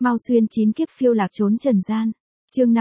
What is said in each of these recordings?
Mau xuyên 9 kiếp phiêu lạc trốn trần gian. Chương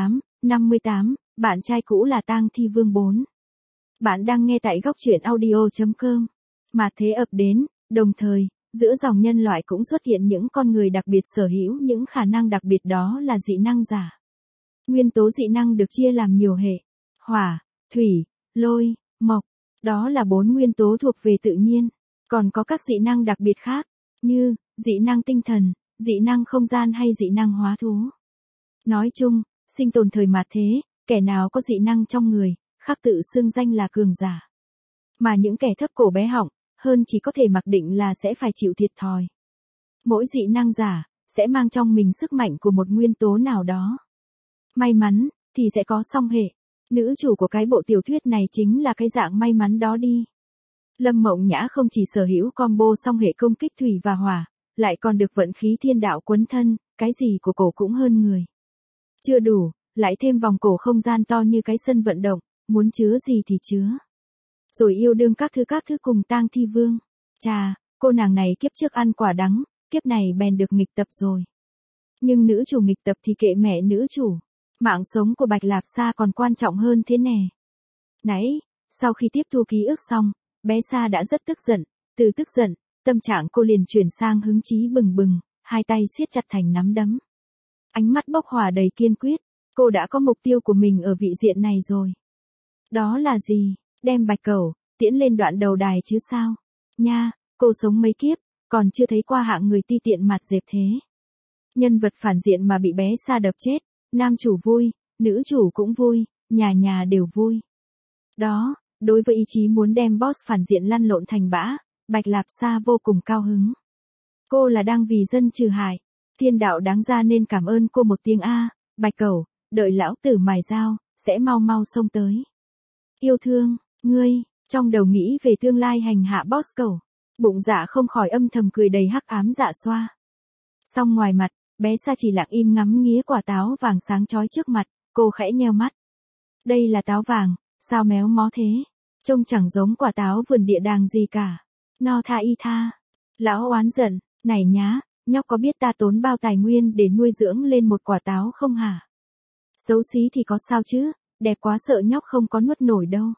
58, bạn trai cũ là Tang Thi Vương 4. Bạn đang nghe tại góc truyện audio.com. Mà thế ập đến, đồng thời, giữa dòng nhân loại cũng xuất hiện những con người đặc biệt sở hữu những khả năng đặc biệt, đó là dị năng giả. Nguyên tố dị năng được chia làm nhiều hệ: hỏa, thủy, lôi, mộc. Đó là 4 nguyên tố thuộc về tự nhiên. Còn có các dị năng đặc biệt khác, như dị năng tinh thần, dị năng không gian hay dị năng hóa thú. Nói chung, sinh tồn thời mạt thế, kẻ nào có dị năng trong người, khắc tự xưng danh là cường giả. Mà những kẻ thấp cổ bé họng hơn chỉ có thể mặc định là sẽ phải chịu thiệt thòi. Mỗi dị năng giả sẽ mang trong mình sức mạnh của một nguyên tố nào đó. May mắn thì sẽ có song hệ. Nữ chủ của cái bộ tiểu thuyết này chính là cái dạng may mắn đó đi. Lâm Mộng Nhã không chỉ sở hữu combo song hệ công kích thủy và hỏa, lại còn được vận khí thiên đạo quấn thân, cái gì của cổ cũng hơn người. Chưa đủ, lại thêm vòng cổ không gian to như cái sân vận động, muốn chứa gì thì chứa. Rồi yêu đương các thứ cùng Tang Thi Vương. Chà, cô nàng này kiếp trước ăn quả đắng, kiếp này bèn được nghịch tập rồi. Nhưng nữ chủ nghịch tập thì kệ mẹ nữ chủ. Mạng sống của Bạch Lạp Sa còn quan trọng hơn thế nè. Nãy, sau khi tiếp thu ký ức xong, bé Sa đã rất tức giận. Từ tức giận, tâm trạng cô liền chuyển sang hứng chí bừng bừng, hai tay siết chặt thành nắm đấm. Ánh mắt bốc hỏa đầy kiên quyết, cô đã có mục tiêu của mình ở vị diện này rồi. Đó là gì? Đem Bạch Cẩu tiễn lên đoạn đầu đài chứ sao? Nha, cô sống mấy kiếp, còn chưa thấy qua hạng người ti tiện mặt dẹp thế. Nhân vật phản diện mà bị bé Sa đập chết, nam chủ vui, nữ chủ cũng vui, nhà nhà đều vui. Đó, đối với ý chí muốn đem boss phản diện lăn lộn thành bã, Bạch Lạp Sa vô cùng cao hứng. Cô là đang vì dân trừ hại, thiên đạo đáng ra nên cảm ơn cô một tiếng A. Bạch Cẩu, đợi lão tử mài dao, sẽ mau mau xông tới. Yêu thương, ngươi, trong đầu nghĩ về tương lai hành hạ boss Cẩu, bụng dạ không khỏi âm thầm cười đầy hắc ám dạ xoa. Song ngoài mặt, bé Sa chỉ lặng im ngắm nghía quả táo vàng sáng chói trước mặt, cô khẽ nheo mắt. Đây là táo vàng, sao méo mó thế? Trông chẳng giống quả táo vườn địa đàng gì cả. No tha y tha. Lão oán giận, này nhá, nhóc có biết ta tốn bao tài nguyên để nuôi dưỡng lên một quả táo không hả? Xấu xí thì có sao chứ, đẹp quá sợ nhóc không có nuốt nổi đâu.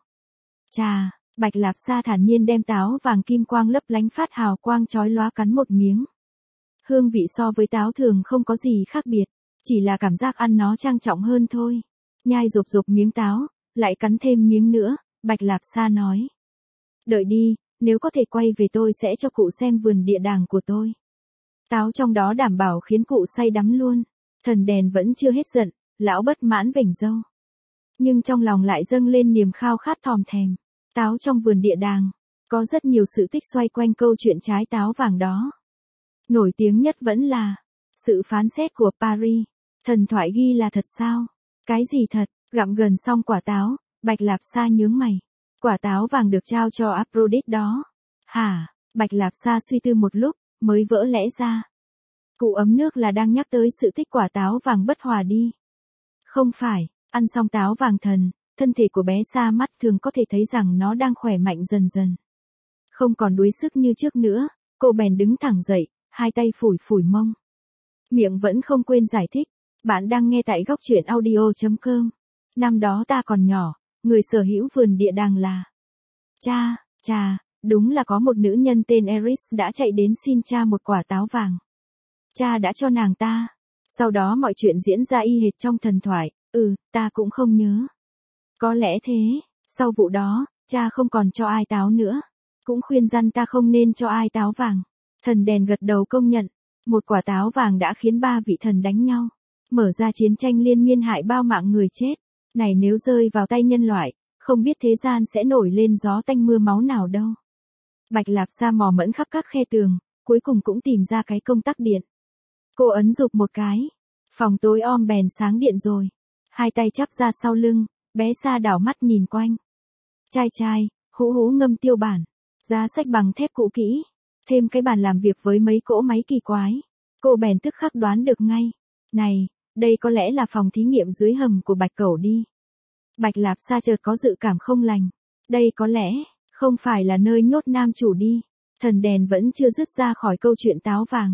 Chà, Bạch Lạp Sa thản nhiên đem táo vàng kim quang lấp lánh phát hào quang chói lóa cắn một miếng. Hương vị so với táo thường không có gì khác biệt, chỉ là cảm giác ăn nó trang trọng hơn thôi. Nhai rộp rộp miếng táo, lại cắn thêm miếng nữa, Bạch Lạp Sa nói. Đợi đi, nếu có thể quay về tôi sẽ cho cụ xem vườn địa đàng của tôi. Táo trong đó đảm bảo khiến cụ say đắm luôn. Thần đèn vẫn chưa hết giận, lão bất mãn vểnh râu. Nhưng trong lòng lại dâng lên niềm khao khát thòm thèm. Táo trong vườn địa đàng, có rất nhiều sự tích xoay quanh câu chuyện trái táo vàng đó. Nổi tiếng nhất vẫn là sự phán xét của Paris. Thần thoại ghi là thật sao? Cái gì thật? Gặm gần xong quả táo, Bạch Lạp Sa nhướng mày. Quả táo vàng được trao cho Aphrodite đó. Hả? Bạch Lạp Sa suy tư một lúc, mới vỡ lẽ ra. Cụ ấm nước là đang nhắc tới sự tích quả táo vàng bất hòa đi. Không phải, ăn xong táo vàng thần, thân thể của bé Sa mắt thường có thể thấy rằng nó đang khỏe mạnh dần dần. Không còn đuối sức như trước nữa, cô bèn đứng thẳng dậy, hai tay phủi phủi mông. Miệng vẫn không quên giải thích. Bạn đang nghe tại góc truyện audio.com. Năm đó ta còn nhỏ, người sở hữu vườn địa đàng là... Cha, đúng là có một nữ nhân tên Eris đã chạy đến xin cha một quả táo vàng. Cha đã cho nàng ta. Sau đó mọi chuyện diễn ra y hệt trong thần thoại. Ta cũng không nhớ. Có lẽ thế, sau vụ đó, cha không còn cho ai táo nữa. Cũng khuyên răn ta không nên cho ai táo vàng. Thần đèn gật đầu công nhận. Một quả táo vàng đã khiến 3 vị thần đánh nhau. Mở ra chiến tranh liên miên hại bao mạng người chết. Này nếu rơi vào tay nhân loại, không biết thế gian sẽ nổi lên gió tanh mưa máu nào đâu. Bạch Lạp Sa mò mẫm khắp các khe tường, cuối cùng cũng tìm ra cái công tắc điện. Cô ấn giục một cái. Phòng tối om bèn sáng điện rồi. Hai tay chắp ra sau lưng, bé Sa đảo mắt nhìn quanh. Trai, hú hú ngâm tiêu bản. Giá sách bằng thép cũ kỹ. Thêm cái bàn làm việc với mấy cỗ máy kỳ quái. Cô bèn tức khắc đoán được ngay. Này, đây có lẽ là phòng thí nghiệm dưới hầm của Bạch Cẩu đi. Bạch Lạp Sa chợt có dự cảm không lành. Đây có lẽ không phải là nơi nhốt nam chủ đi. Thần đèn vẫn chưa dứt ra khỏi câu chuyện táo vàng.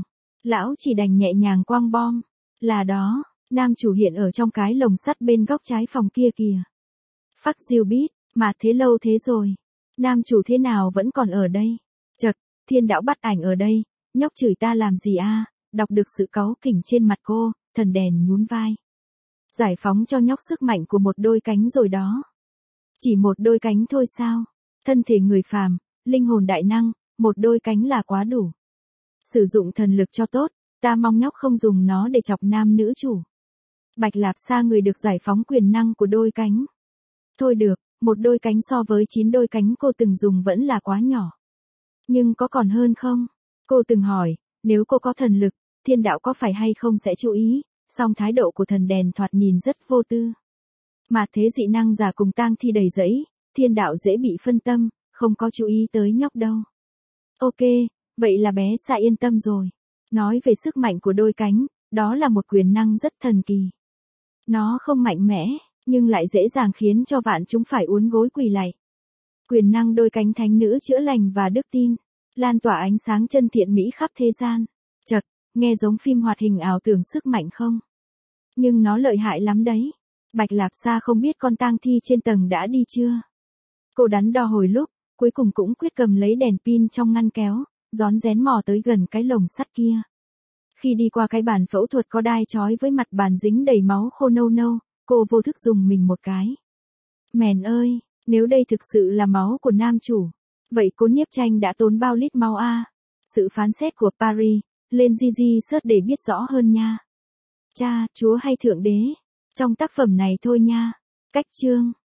Lão chỉ đành nhẹ nhàng quăng bom. Là đó, nam chủ hiện ở trong cái lồng sắt bên góc trái phòng kia kìa. Phắc diêu biết, mà thế lâu thế rồi. Nam chủ thế nào vẫn còn ở đây. Chật, Thiên Đạo bắt ảnh ở đây, nhóc chửi ta làm gì a? Đọc được sự cáu kỉnh trên mặt cô, thần đèn nhún vai. Giải phóng cho nhóc sức mạnh của một đôi cánh rồi đó. Chỉ một đôi cánh thôi sao? Thân thể người phàm, linh hồn đại năng, một đôi cánh là quá đủ. Sử dụng thần lực cho tốt, ta mong nhóc không dùng nó để chọc nam nữ chủ. Bạch Lạp Sa người được giải phóng quyền năng của đôi cánh. Thôi được, một đôi cánh so với 9 đôi cánh cô từng dùng vẫn là quá nhỏ. Nhưng có còn hơn không? Cô từng hỏi, nếu cô có thần lực, Thiên Đạo có phải hay không sẽ chú ý, song thái độ của thần đèn thoạt nhìn rất vô tư. Mà thế dị năng giả cùng tang thi đầy rẫy, Thiên Đạo dễ bị phân tâm, không có chú ý tới nhóc đâu. Ok, vậy là bé Sa yên tâm rồi. Nói về sức mạnh của đôi cánh, đó là một quyền năng rất thần kỳ. Nó không mạnh mẽ, nhưng lại dễ dàng khiến cho vạn chúng phải uốn gối quỳ lạy. Quyền năng đôi cánh thánh nữ chữa lành và đức tin, lan tỏa ánh sáng chân thiện mỹ khắp thế gian. Chật, nghe giống phim hoạt hình ảo tưởng sức mạnh không? Nhưng nó lợi hại lắm đấy. Bạch Lạp Sa không biết con tang thi trên tầng đã đi chưa. Cô đắn đo hồi lúc, cuối cùng cũng quyết cầm lấy đèn pin trong ngăn kéo, rón rén mò tới gần cái lồng sắt kia. Khi đi qua cái bàn phẫu thuật có đai chói với mặt bàn dính đầy máu khô nâu nâu, cô vô thức dùng mình một cái. Mèn ơi, nếu đây thực sự là máu của nam chủ, vậy Cố Nhiếp Tranh đã tốn bao lít máu a? Sự phán xét của Paris, lên Gigi search để biết rõ hơn nha. Cha, Chúa hay Thượng Đế? Trong tác phẩm này thôi nha. Cách chương